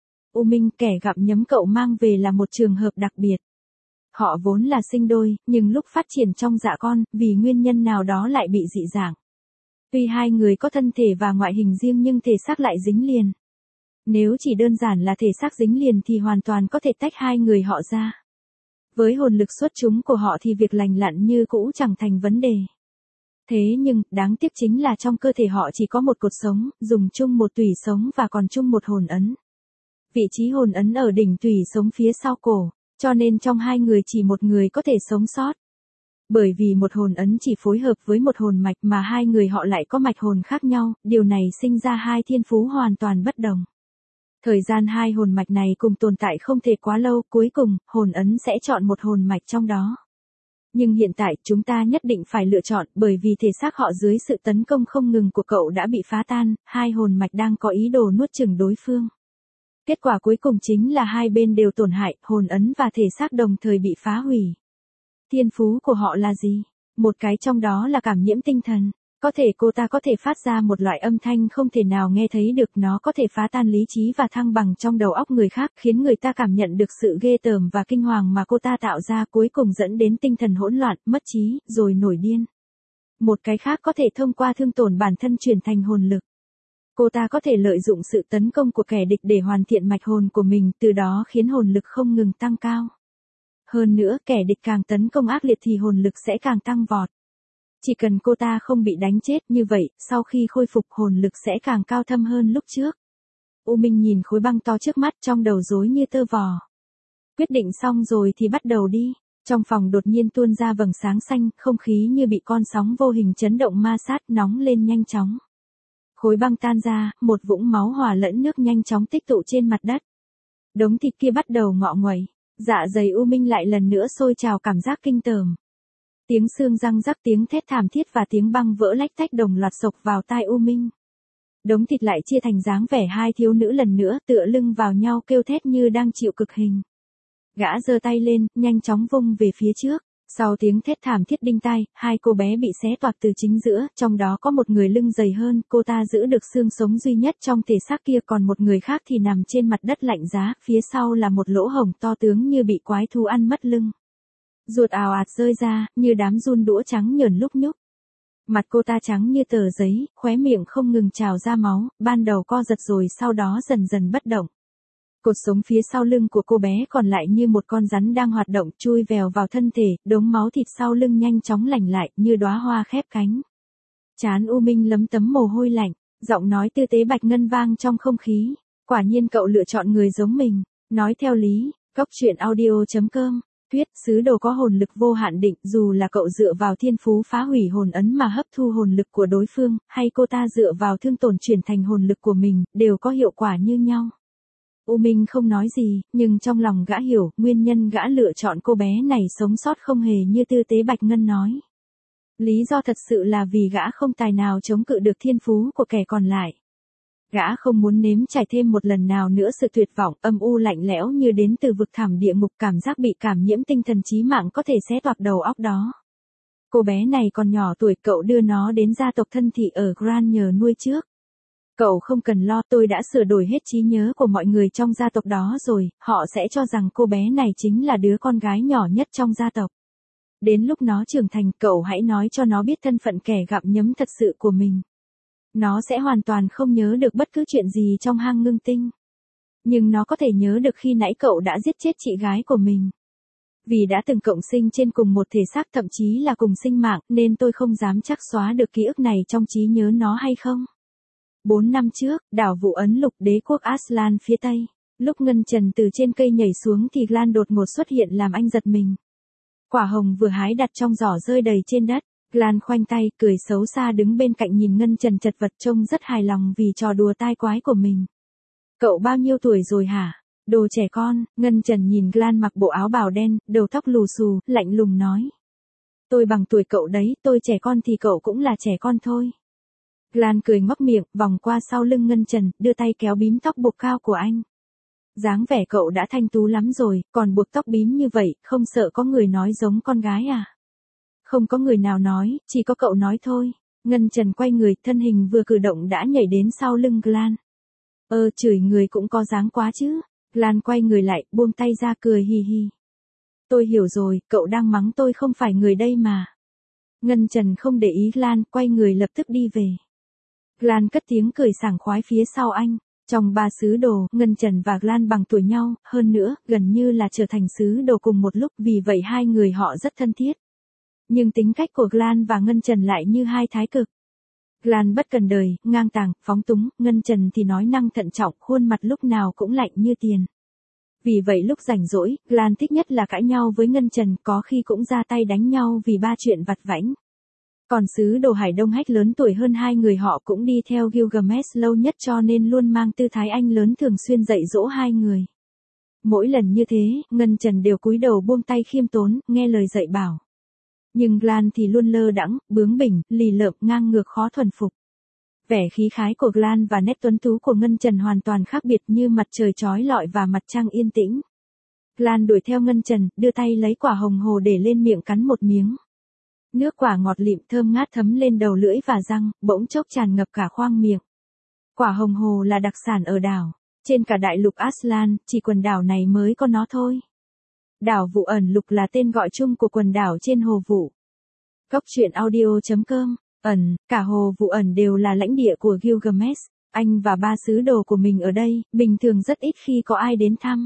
U Minh, kẻ gặm nhấm cậu mang về là một trường hợp đặc biệt. Họ vốn là sinh đôi, nhưng lúc phát triển trong dạ con, vì nguyên nhân nào đó lại bị dị dạng. Tuy hai người có thân thể và ngoại hình riêng nhưng thể xác lại dính liền. Nếu chỉ đơn giản là thể xác dính liền thì hoàn toàn có thể tách hai người họ ra. Với hồn lực xuất chúng của họ thì việc lành lặn như cũ chẳng thành vấn đề. Thế nhưng, đáng tiếc chính là trong cơ thể họ chỉ có một cột sống, dùng chung một tủy sống và còn chung một hồn ấn. Vị trí hồn ấn ở đỉnh tủy sống phía sau cổ, cho nên trong hai người chỉ một người có thể sống sót. Bởi vì một hồn ấn chỉ phối hợp với một hồn mạch mà hai người họ lại có mạch hồn khác nhau, điều này sinh ra hai thiên phú hoàn toàn bất đồng. Thời gian hai hồn mạch này cùng tồn tại không thể quá lâu, cuối cùng, hồn ấn sẽ chọn một hồn mạch trong đó. Nhưng hiện tại chúng ta nhất định phải lựa chọn bởi vì thể xác họ dưới sự tấn công không ngừng của cậu đã bị phá tan, hai hồn mạch đang có ý đồ nuốt chửng đối phương. Kết quả cuối cùng chính là hai bên đều tổn hại, hồn ấn và thể xác đồng thời bị phá hủy. Thiên phú của họ là gì? Một cái trong đó là cảm nhiễm tinh thần. Có thể cô ta có thể phát ra một loại âm thanh không thể nào nghe thấy được, nó có thể phá tan lý trí và thăng bằng trong đầu óc người khác, khiến người ta cảm nhận được sự ghê tởm và kinh hoàng mà cô ta tạo ra, cuối cùng dẫn đến tinh thần hỗn loạn, mất trí, rồi nổi điên. Một cái khác có thể thông qua thương tổn bản thân chuyển thành hồn lực. Cô ta có thể lợi dụng sự tấn công của kẻ địch để hoàn thiện mạch hồn của mình, từ đó khiến hồn lực không ngừng tăng cao. Hơn nữa, kẻ địch càng tấn công ác liệt thì hồn lực sẽ càng tăng vọt. Chỉ cần cô ta không bị đánh chết như vậy, sau khi khôi phục hồn lực sẽ càng cao thâm hơn lúc trước. U Minh nhìn khối băng to trước mắt, trong đầu rối như tơ vò. Quyết định xong rồi thì bắt đầu đi. Trong phòng đột nhiên tuôn ra vầng sáng xanh, không khí như bị con sóng vô hình chấn động ma sát, nóng lên nhanh chóng. Khối băng tan ra, một vũng máu hòa lẫn nước nhanh chóng tích tụ trên mặt đất. Đống thịt kia bắt đầu ngọ nguậy, dạ dày U Minh lại lần nữa sôi trào cảm giác kinh tởm. Tiếng xương răng rắc, tiếng thét thảm thiết và tiếng băng vỡ lách tách đồng loạt xộc vào tai U Minh. Đống thịt lại chia thành dáng vẻ hai thiếu nữ lần nữa, tựa lưng vào nhau kêu thét như đang chịu cực hình. Gã giơ tay lên, nhanh chóng vung về phía trước. Sau tiếng thét thảm thiết đinh tai, hai cô bé bị xé toạc từ chính giữa, trong đó có một người lưng dày hơn, cô ta giữ được xương sống duy nhất trong thể xác kia, còn một người khác thì nằm trên mặt đất lạnh giá, phía sau là một lỗ hổng to tướng như bị quái thú ăn mất lưng. Ruột ào ạt rơi ra, như đám giun đũa trắng nhờn lúc nhúc. Mặt cô ta trắng như tờ giấy, khóe miệng không ngừng trào ra máu, ban đầu co giật rồi sau đó dần dần bất động. Cột sống phía sau lưng của cô bé còn lại như một con rắn đang hoạt động, chui vèo vào thân thể, đống máu thịt sau lưng nhanh chóng lành lại, như đóa hoa khép cánh. Trán U Minh lấm tấm mồ hôi lạnh, giọng nói tư tế bạch ngân vang trong không khí. Quả nhiên cậu lựa chọn người giống mình. Nói theo lý, Cốc.audio.com. Thuyết, sứ đồ có hồn lực vô hạn định, dù là cậu dựa vào thiên phú phá hủy hồn ấn mà hấp thu hồn lực của đối phương, hay cô ta dựa vào thương tổn chuyển thành hồn lực của mình, đều có hiệu quả như nhau. U Minh không nói gì, nhưng trong lòng gã hiểu, nguyên nhân gã lựa chọn cô bé này sống sót không hề như tư tế bạch ngân nói. Lý do thật sự là vì gã không tài nào chống cự được thiên phú của kẻ còn lại. Gã không muốn nếm trải thêm một lần nào nữa sự tuyệt vọng, âm u lạnh lẽo như đến từ vực thẳm địa ngục, cảm giác bị cảm nhiễm tinh thần chí mạng có thể xé toạc đầu óc đó. Cô bé này còn nhỏ tuổi, cậu đưa nó đến gia tộc thân thị ở Gran nhờ nuôi trước. Cậu không cần lo, tôi đã sửa đổi hết trí nhớ của mọi người trong gia tộc đó rồi, họ sẽ cho rằng cô bé này chính là đứa con gái nhỏ nhất trong gia tộc. Đến lúc nó trưởng thành, cậu hãy nói cho nó biết thân phận kẻ gặm nhấm thật sự của mình. Nó sẽ hoàn toàn không nhớ được bất cứ chuyện gì trong hang ngưng tinh. Nhưng nó có thể nhớ được khi nãy cậu đã giết chết chị gái của mình. Vì đã từng cộng sinh trên cùng một thể xác, thậm chí là cùng sinh mạng, nên tôi không dám chắc xóa được ký ức này trong trí nhớ nó hay không. 4 năm trước, đảo Vụ Ấn Lục, đế quốc Aslan phía Tây. Lúc Ngân Trần từ trên cây nhảy xuống thì Glan đột ngột xuất hiện làm anh giật mình. Quả hồng vừa hái đặt trong giỏ rơi đầy trên đất. Glan khoanh tay, cười xấu xa đứng bên cạnh nhìn Ngân Trần chật vật, trông rất hài lòng vì trò đùa tai quái của mình. Cậu bao nhiêu tuổi rồi hả? Đồ trẻ con. Ngân Trần nhìn Glan mặc bộ áo bào đen, đầu tóc lù xù, lạnh lùng nói. Tôi bằng tuổi cậu đấy, tôi trẻ con thì cậu cũng là trẻ con thôi. Glan cười ngoác miệng, vòng qua sau lưng Ngân Trần, đưa tay kéo bím tóc buộc cao của anh. Dáng vẻ cậu đã thanh tú lắm rồi, còn buộc tóc bím như vậy, không sợ có người nói giống con gái à? Không có người nào nói, chỉ có cậu nói thôi. Ngân Trần quay người, thân hình vừa cử động đã nhảy đến sau lưng Glan. Chửi người cũng có dáng quá chứ. Glan quay người lại, buông tay ra cười hì hì. Tôi hiểu rồi, cậu đang mắng tôi không phải người đây mà. Ngân Trần không để ý Glan, quay người lập tức đi về. Glan cất tiếng cười sảng khoái phía sau anh. Trong 3 sứ đồ, Ngân Trần và Glan bằng tuổi nhau, hơn nữa, gần như là trở thành sứ đồ cùng một lúc, vì vậy hai người họ rất thân thiết. Nhưng tính cách của Glan và Ngân Trần lại như hai thái cực. Glan bất cần đời, ngang tàng, phóng túng, Ngân Trần thì nói năng thận trọng, khuôn mặt lúc nào cũng lạnh như tiền. Vì vậy lúc rảnh rỗi, Glan thích nhất là cãi nhau với Ngân Trần, có khi cũng ra tay đánh nhau vì 3 chuyện vặt vãnh. Còn sứ đồ Hải Đông Hách lớn tuổi hơn hai người họ cũng đi theo Gilgamesh lâu nhất cho nên luôn mang tư thái anh lớn thường xuyên dạy dỗ hai người. Mỗi lần như thế, Ngân Trần đều cúi đầu buông tay khiêm tốn, nghe lời dạy bảo. Nhưng Glan thì luôn lơ đãng, bướng bỉnh, lì lợm, ngang ngược khó thuần phục. Vẻ khí khái của Glan và nét tuấn tú của Ngân Trần hoàn toàn khác biệt như mặt trời chói lọi và mặt trăng yên tĩnh. Glan đuổi theo Ngân Trần, đưa tay lấy quả hồng hồ để lên miệng cắn một miếng. Nước quả ngọt lịm thơm ngát thấm lên đầu lưỡi và răng, bỗng chốc tràn ngập cả khoang miệng. Quả hồng hồ là đặc sản ở đảo. Trên cả đại lục Aslan, chỉ quần đảo này mới có nó thôi. Đảo Vụ Ẩn Lục là tên gọi chung của quần đảo trên hồ Vụ. Cốc truyện audio.com. Cả hồ Vụ Ẩn đều là lãnh địa của Gilgamesh. Anh và 3 sứ đồ của mình ở đây, bình thường rất ít khi có ai đến thăm.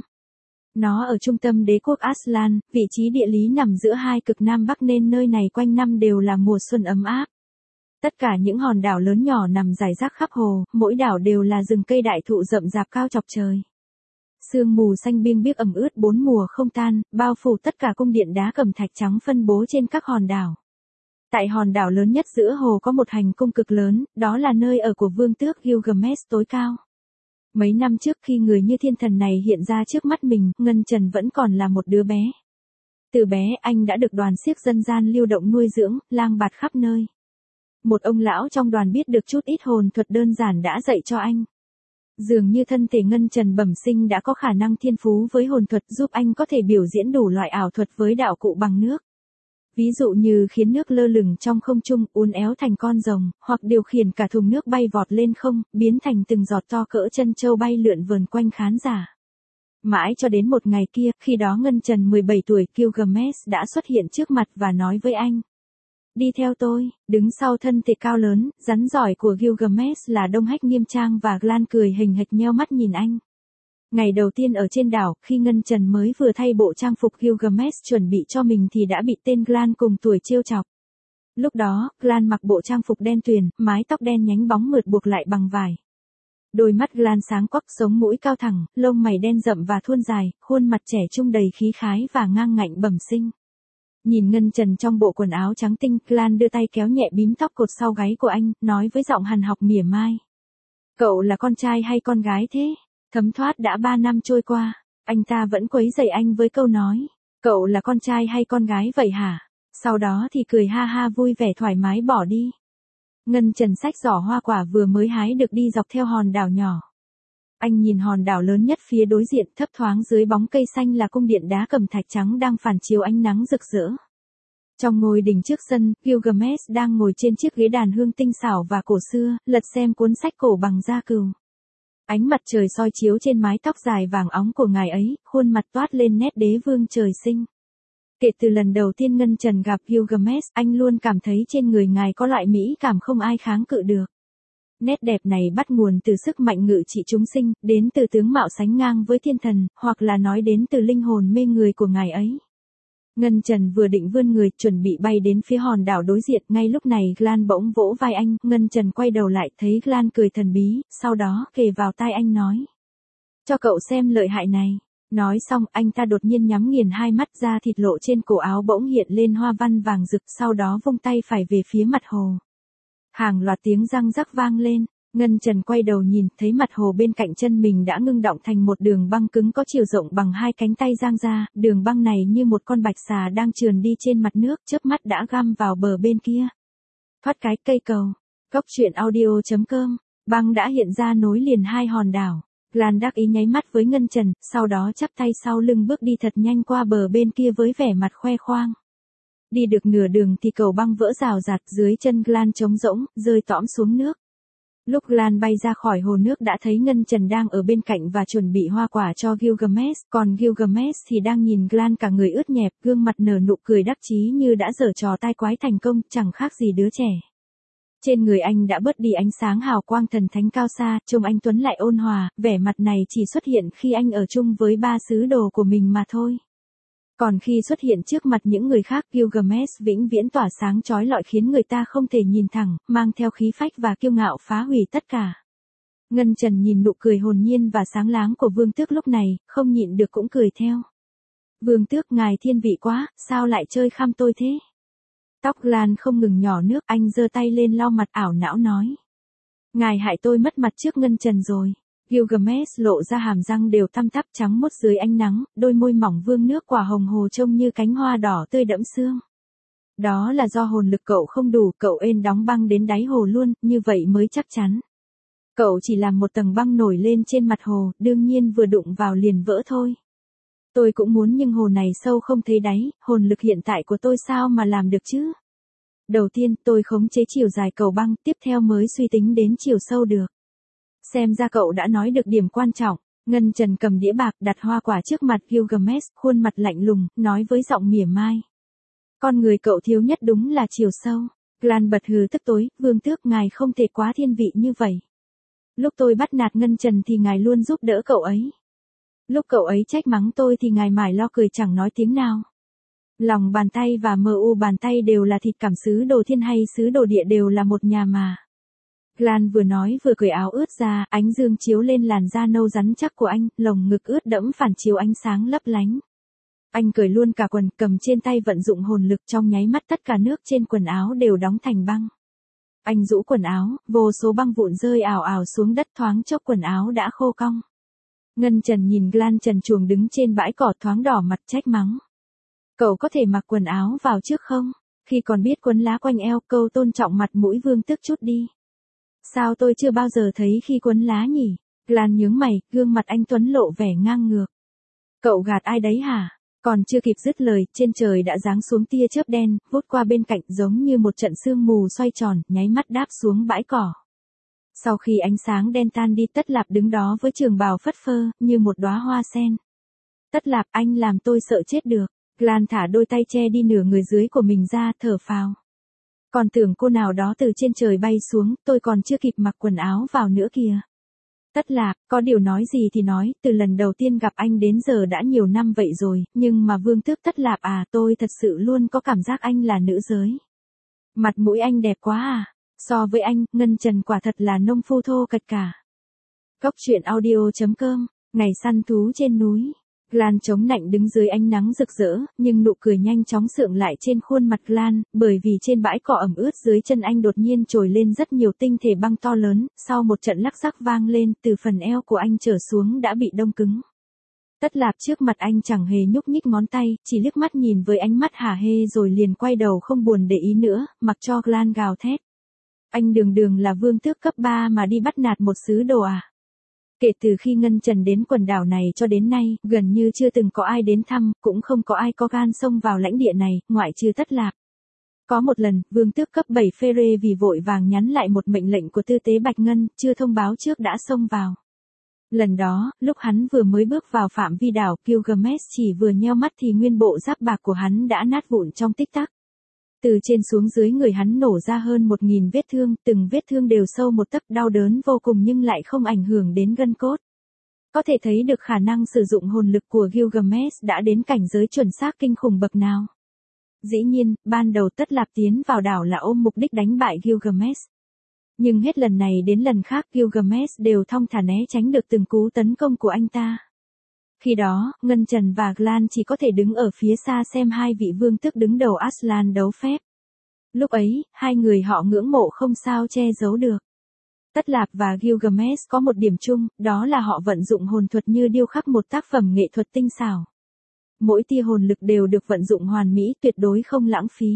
Nó ở trung tâm đế quốc Aslan, vị trí địa lý nằm giữa hai cực Nam Bắc nên nơi này quanh năm đều là mùa xuân ấm áp. Tất cả những hòn đảo lớn nhỏ nằm rải rác khắp hồ, mỗi đảo đều là rừng cây đại thụ rậm rạp cao chọc trời. Sương mù xanh biêng biếc ẩm ướt 4 mùa không tan, bao phủ tất cả cung điện đá cẩm thạch trắng phân bố trên các hòn đảo. Tại hòn đảo lớn nhất giữa hồ có một hành cung cực lớn, đó là nơi ở của vương tước Gilgamesh tối cao. Mấy năm trước khi người như thiên thần này hiện ra trước mắt mình, Ngân Trần vẫn còn là một đứa bé. Từ bé anh đã được đoàn xiếc dân gian lưu động nuôi dưỡng, lang bạt khắp nơi. Một ông lão trong đoàn biết được chút ít hồn thuật đơn giản đã dạy cho anh. Dường như thân thể Ngân Trần bẩm sinh đã có khả năng thiên phú với hồn thuật giúp anh có thể biểu diễn đủ loại ảo thuật với đạo cụ bằng nước. Ví dụ như khiến nước lơ lửng trong không trung, uốn éo thành con rồng, hoặc điều khiển cả thùng nước bay vọt lên không, biến thành từng giọt to cỡ chân trâu bay lượn vờn quanh khán giả. Mãi cho đến một ngày kia, khi đó Ngân Trần 17 tuổi, Gilgamesh đã xuất hiện trước mặt và nói với anh. Đi theo tôi, đứng sau thân thể cao lớn, rắn giỏi của Gilgamesh là Đông Hách nghiêm trang và Glan cười hình hệt nheo mắt nhìn anh. Ngày đầu tiên ở trên đảo, khi Ngân Trần mới vừa thay bộ trang phục Gilgamesh chuẩn bị cho mình thì đã bị tên Glan cùng tuổi trêu chọc. Lúc đó, Glan mặc bộ trang phục đen tuyền, mái tóc đen nhánh bóng mượt buộc lại bằng vải. Đôi mắt Glan sáng quắc, sống mũi cao thẳng, lông mày đen rậm và thuôn dài, khuôn mặt trẻ trung đầy khí khái và ngang ngạnh bẩm sinh. Nhìn Ngân Trần trong bộ quần áo trắng tinh, Glan đưa tay kéo nhẹ bím tóc cột sau gáy của anh, nói với giọng hằn học mỉa mai. Cậu là con trai hay con gái thế? Thấm thoát đã 3 năm trôi qua, anh ta vẫn quấy rầy anh với câu nói. Cậu là con trai hay con gái vậy hả? Sau đó thì cười ha ha vui vẻ thoải mái bỏ đi. Ngân Trần xách giỏ hoa quả vừa mới hái được đi dọc theo hòn đảo nhỏ. Anh nhìn hòn đảo lớn nhất phía đối diện, thấp thoáng dưới bóng cây xanh là cung điện đá cẩm thạch trắng đang phản chiếu ánh nắng rực rỡ. Trong ngôi đình trước sân, Gilgamesh đang ngồi trên chiếc ghế đàn hương tinh xảo và cổ xưa, lật xem cuốn sách cổ bằng da cừu. Ánh mặt trời soi chiếu trên mái tóc dài vàng óng của ngài ấy, khuôn mặt toát lên nét đế vương trời sinh. Kể từ lần đầu tiên Ngân Trần gặp Gilgamesh, anh luôn cảm thấy trên người ngài có loại mỹ cảm không ai kháng cự được. Nét đẹp này bắt nguồn từ sức mạnh ngự trị chúng sinh, đến từ tướng mạo sánh ngang với thiên thần, hoặc là nói đến từ linh hồn mê người của ngài ấy. Ngân Trần vừa định vươn người, chuẩn bị bay đến phía hòn đảo đối diện, ngay lúc này Glan bỗng vỗ vai anh, Ngân Trần quay đầu lại, thấy Glan cười thần bí, sau đó kề vào tai anh nói. Cho cậu xem lợi hại này. Nói xong, anh ta đột nhiên nhắm nghiền hai mắt ra, thịt lộ trên cổ áo bỗng hiện lên hoa văn vàng rực, sau đó vung tay phải về phía mặt hồ. Hàng loạt tiếng răng rắc vang lên, Ngân Trần quay đầu nhìn, thấy mặt hồ bên cạnh chân mình đã ngưng đọng thành một đường băng cứng có chiều rộng bằng 2 cánh tay giang ra, đường băng này như một con bạch xà đang trườn đi trên mặt nước, chớp mắt đã găm vào bờ bên kia. Thoát cái cây cầu. Cốc truyện audio.com. Băng đã hiện ra nối liền hai hòn đảo. Glan đắc ý nháy mắt với Ngân Trần, sau đó chắp tay sau lưng bước đi thật nhanh qua bờ bên kia với vẻ mặt khoe khoang. Đi được nửa đường thì cầu băng vỡ rào rạt, dưới chân Glan trống rỗng, rơi tõm xuống nước. Lúc Glan bay ra khỏi hồ nước đã thấy Ngân Trần đang ở bên cạnh và chuẩn bị hoa quả cho Gilgamesh, còn Gilgamesh thì đang nhìn Glan cả người ướt nhẹp, gương mặt nở nụ cười đắc chí như đã giở trò tai quái thành công, chẳng khác gì đứa trẻ. Trên người anh đã bớt đi ánh sáng hào quang thần thánh cao xa, trông anh tuấn lại ôn hòa, vẻ mặt này chỉ xuất hiện khi anh ở chung với ba sứ đồ của mình mà thôi. Còn khi xuất hiện trước mặt những người khác, Gilgamesh vĩnh viễn tỏa sáng chói lọi khiến người ta không thể nhìn thẳng, mang theo khí phách và kiêu ngạo phá hủy tất cả. Ngân Trần nhìn nụ cười hồn nhiên và sáng láng của Vương Tước lúc này, không nhịn được cũng cười theo. Vương Tước, ngài thiên vị quá, sao lại chơi khăm tôi thế? Tóc Glan không ngừng nhỏ nước, anh giơ tay lên lau mặt ảo não nói. Ngài hại tôi mất mặt trước Ngân Trần rồi. Gilgamesh lộ ra hàm răng đều tăm tắp trắng muốt dưới ánh nắng, đôi môi mỏng vương nước quả hồng hồ trông như cánh hoa đỏ tươi đẫm sương. Đó là do hồn lực cậu không đủ, cậu ên đóng băng đến đáy hồ luôn, như vậy mới chắc chắn. Cậu chỉ làm một tầng băng nổi lên trên mặt hồ, đương nhiên vừa đụng vào liền vỡ thôi. Tôi cũng muốn nhưng hồ này sâu không thấy đáy, hồn lực hiện tại của tôi sao mà làm được chứ? Đầu tiên tôi khống chế chiều dài cầu băng, tiếp theo mới suy tính đến chiều sâu được. Xem ra cậu đã nói được điểm quan trọng. Ngân Trần cầm đĩa bạc đặt hoa quả trước mặt Gilgamesh, khuôn mặt lạnh lùng, nói với giọng mỉa mai. Con người cậu thiếu nhất đúng là chiều sâu. Glan bật hừ tức tối, Vương Tước, ngài không thể quá thiên vị như vậy. Lúc tôi bắt nạt Ngân Trần thì ngài luôn giúp đỡ cậu ấy. Lúc cậu ấy trách mắng tôi thì ngài mải lo cười chẳng nói tiếng nào. Lòng bàn tay và mu bàn tay đều là thịt cảm, sứ đồ thiên hay sứ đồ địa đều là một nhà mà. Glan vừa nói vừa cởi áo ướt ra, ánh dương chiếu lên làn da nâu rắn chắc của anh, lồng ngực ướt đẫm phản chiếu ánh sáng lấp lánh. Anh cởi luôn cả quần, cầm trên tay vận dụng hồn lực, trong nháy mắt tất cả nước trên quần áo đều đóng thành băng. Anh rũ quần áo, vô số băng vụn rơi ào ào xuống đất, thoáng chốc quần áo đã khô cong. Ngân Trần nhìn Glan trần truồng đứng trên bãi cỏ, thoáng đỏ mặt trách mắng. Cậu có thể mặc quần áo vào trước không? Khi còn biết quấn lá quanh eo, câu tôn trọng mặt mũi Vương Tước chút đi. Sao tôi chưa bao giờ thấy khi quấn lá nhỉ? Glan nhướng mày, gương mặt anh tuấn lộ vẻ ngang ngược. Cậu gạt ai đấy hả? Còn chưa kịp dứt lời, trên trời đã giáng xuống tia chớp đen, vút qua bên cạnh giống như một trận sương mù xoay tròn, nháy mắt đáp xuống bãi cỏ. Sau khi ánh sáng đen tan đi, Tất Lạp đứng đó với trường bào phất phơ, như một đóa hoa sen. Tất Lạp, anh làm tôi sợ chết được. Glan thả đôi tay che đi nửa người dưới của mình ra, thở phào. Còn tưởng cô nào đó từ trên trời bay xuống, tôi còn chưa kịp mặc quần áo vào nữa kìa. Tất Lạp, có điều nói gì thì nói, từ lần đầu tiên gặp anh đến giờ đã nhiều năm vậy rồi, nhưng mà Vương Tước Tất Lạp à, tôi thật sự luôn có cảm giác anh là nữ giới. Mặt mũi anh đẹp quá à, so với anh, Ngân Trần quả thật là nông phu thô kệch cả. Góc truyện audio.com, ngày săn thú trên núi. Glan chống nạnh đứng dưới ánh nắng rực rỡ, nhưng nụ cười nhanh chóng sượng lại trên khuôn mặt Glan, bởi vì trên bãi cỏ ẩm ướt dưới chân anh đột nhiên trồi lên rất nhiều tinh thể băng to lớn, sau một trận lắc rắc vang lên, từ phần eo của anh trở xuống đã bị đông cứng. Tất Lạp trước mặt anh chẳng hề nhúc nhích ngón tay, chỉ liếc mắt nhìn với ánh mắt hả hê rồi liền quay đầu không buồn để ý nữa, mặc cho Glan gào thét. Anh đường đường là Vương Tước cấp 3 mà đi bắt nạt một sứ đồ à? Kể từ khi Ngân Trần đến quần đảo này cho đến nay, gần như chưa từng có ai đến thăm, cũng không có ai có gan xông vào lãnh địa này, ngoại trừ Tất Lạp. Có một lần, Vương Tước cấp 7 Phêrê vì vội vàng nhắn lại một mệnh lệnh của tư tế Bạch Ngân, chưa thông báo trước đã xông vào. Lần đó, lúc hắn vừa mới bước vào phạm vi đảo, Gilgamesh chỉ vừa nheo mắt thì nguyên bộ giáp bạc của hắn đã nát vụn trong tích tắc. Từ trên xuống dưới người hắn nổ ra hơn 1000 vết thương, từng vết thương đều sâu một tấc, đau đớn vô cùng nhưng lại không ảnh hưởng đến gân cốt. Có thể thấy được khả năng sử dụng hồn lực của Gilgamesh đã đến cảnh giới chuẩn xác kinh khủng bậc nào. Dĩ nhiên, ban đầu Tất Lạp tiến vào đảo là ôm mục đích đánh bại Gilgamesh. Nhưng hết lần này đến lần khác Gilgamesh đều thong thả né tránh được từng cú tấn công của anh ta. Khi đó, Ngân Trần và Glan chỉ có thể đứng ở phía xa xem hai vị vương tước đứng đầu Aslan đấu phép. Lúc ấy, hai người họ ngưỡng mộ không sao che giấu được. Tất Lạp và Gilgamesh có một điểm chung, đó là họ vận dụng hồn thuật như điêu khắc một tác phẩm nghệ thuật tinh xảo. Mỗi tia hồn lực đều được vận dụng hoàn mỹ, tuyệt đối không lãng phí.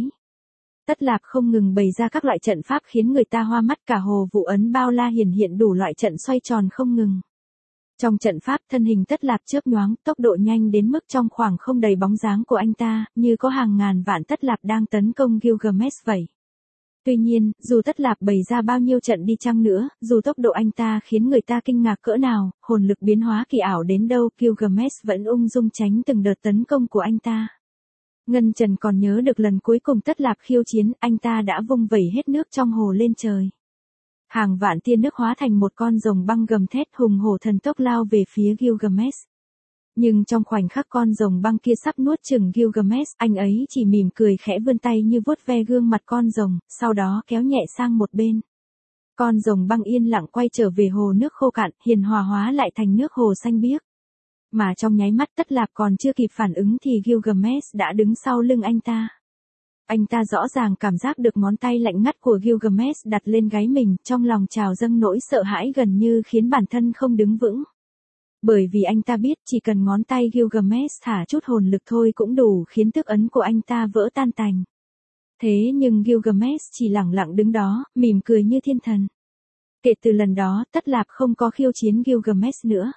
Tất Lạp không ngừng bày ra các loại trận pháp khiến người ta hoa mắt, cả hồ vụ ấn bao la hiển hiện đủ loại trận xoay tròn không ngừng. Trong trận pháp thân hình Tất Lạp chớp nhoáng, tốc độ nhanh đến mức trong khoảng không đầy bóng dáng của anh ta, như có hàng ngàn vạn Tất Lạp đang tấn công Gilgamesh vậy. Tuy nhiên, dù Tất Lạp bày ra bao nhiêu trận đi chăng nữa, dù tốc độ anh ta khiến người ta kinh ngạc cỡ nào, hồn lực biến hóa kỳ ảo đến đâu, Gilgamesh vẫn ung dung tránh từng đợt tấn công của anh ta. Ngân Trần còn nhớ được lần cuối cùng Tất Lạp khiêu chiến, anh ta đã vung vẩy hết nước trong hồ lên trời. Hàng vạn tia nước hóa thành một con rồng băng gầm thét hùng hổ thần tốc lao về phía Gilgamesh. Nhưng trong khoảnh khắc con rồng băng kia sắp nuốt chửng Gilgamesh, anh ấy chỉ mỉm cười khẽ vươn tay như vuốt ve gương mặt con rồng, sau đó kéo nhẹ sang một bên. Con rồng băng yên lặng quay trở về hồ nước khô cạn, hiền hòa hóa lại thành nước hồ xanh biếc. Mà trong nháy mắt Tất Lạp còn chưa kịp phản ứng thì Gilgamesh đã đứng sau lưng anh ta. Anh ta rõ ràng cảm giác được ngón tay lạnh ngắt của Gilgamesh đặt lên gáy mình, trong lòng trào dâng nỗi sợ hãi gần như khiến bản thân không đứng vững. Bởi vì anh ta biết chỉ cần ngón tay Gilgamesh thả chút hồn lực thôi cũng đủ khiến thức ấn của anh ta vỡ tan tành. Thế nhưng Gilgamesh chỉ lẳng lặng đứng đó, mỉm cười như thiên thần. Kể từ lần đó, Tất Lạp không có khiêu chiến Gilgamesh nữa.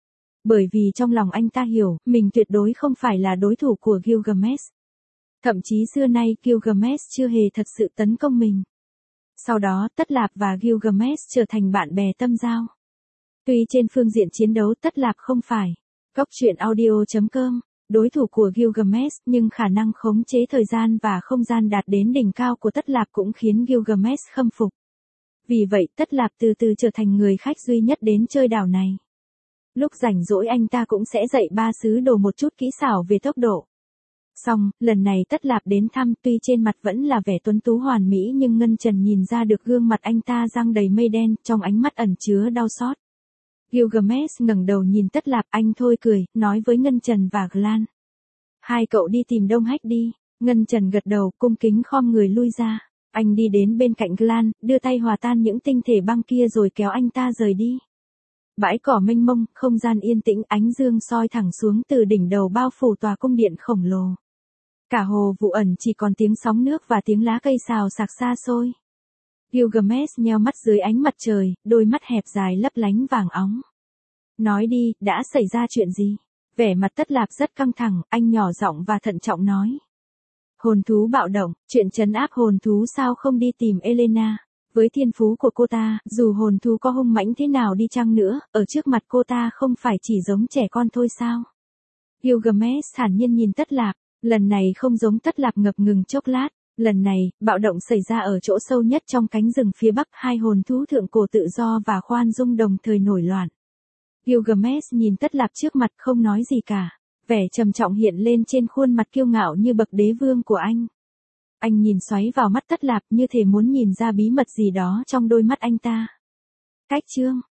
Bởi vì trong lòng anh ta hiểu, mình tuyệt đối không phải là đối thủ của Gilgamesh. Thậm chí xưa nay Gilgamesh chưa hề thật sự tấn công mình. Sau đó Tất Lạp và Gilgamesh trở thành bạn bè tâm giao. Tuy trên phương diện chiến đấu Tất Lạp không phải Góc truyện audio.com đối thủ của Gilgamesh, nhưng khả năng khống chế thời gian và không gian đạt đến đỉnh cao của Tất Lạp cũng khiến Gilgamesh khâm phục. Vì vậy Tất Lạp từ từ trở thành người khách duy nhất đến chơi đảo này. Lúc rảnh rỗi anh ta cũng sẽ dạy ba sứ đồ một chút kỹ xảo về tốc độ. Xong, lần này Tất Lạp đến thăm, tuy trên mặt vẫn là vẻ tuấn tú hoàn mỹ nhưng Ngân Trần nhìn ra được gương mặt anh ta răng đầy mây đen, trong ánh mắt ẩn chứa đau xót. Gilgamesh ngẩng đầu nhìn Tất Lạp, anh thôi cười, nói với Ngân Trần và Glan. Hai cậu đi tìm Đông Hách đi. Ngân Trần gật đầu, cung kính khom người lui ra. Anh đi đến bên cạnh Glan, đưa tay hòa tan những tinh thể băng kia rồi kéo anh ta rời đi. Bãi cỏ mênh mông, không gian yên tĩnh, ánh dương soi thẳng xuống từ đỉnh đầu bao phủ tòa cung điện khổng lồ. Cả hồ vụ ẩn chỉ còn tiếng sóng nước và tiếng lá cây xào xạc xa xôi. Gilgamesh nheo mắt dưới ánh mặt trời, đôi mắt hẹp dài lấp lánh vàng óng. Nói đi, đã xảy ra chuyện gì? Vẻ mặt Tất Lạp rất căng thẳng, anh nhỏ giọng và thận trọng nói. Hồn thú bạo động, chuyện trấn áp hồn thú sao không đi tìm Elena? Với thiên phú của cô ta, dù hồn thú có hung mãnh thế nào đi chăng nữa, ở trước mặt cô ta không phải chỉ giống trẻ con thôi sao? Gilgamesh thản nhiên nhìn Tất Lạp, lần này không giống Tất Lạp ngập ngừng chốc lát. Lần này, bạo động xảy ra ở chỗ sâu nhất trong cánh rừng phía bắc, hai hồn thú thượng cổ tự do và khoan dung đồng thời nổi loạn. Gilgamesh nhìn Tất Lạp trước mặt không nói gì cả. Vẻ trầm trọng hiện lên trên khuôn mặt kiêu ngạo như bậc đế vương của anh. Anh nhìn xoáy vào mắt Tất Lạp như thể muốn nhìn ra bí mật gì đó trong đôi mắt anh ta. Cách chương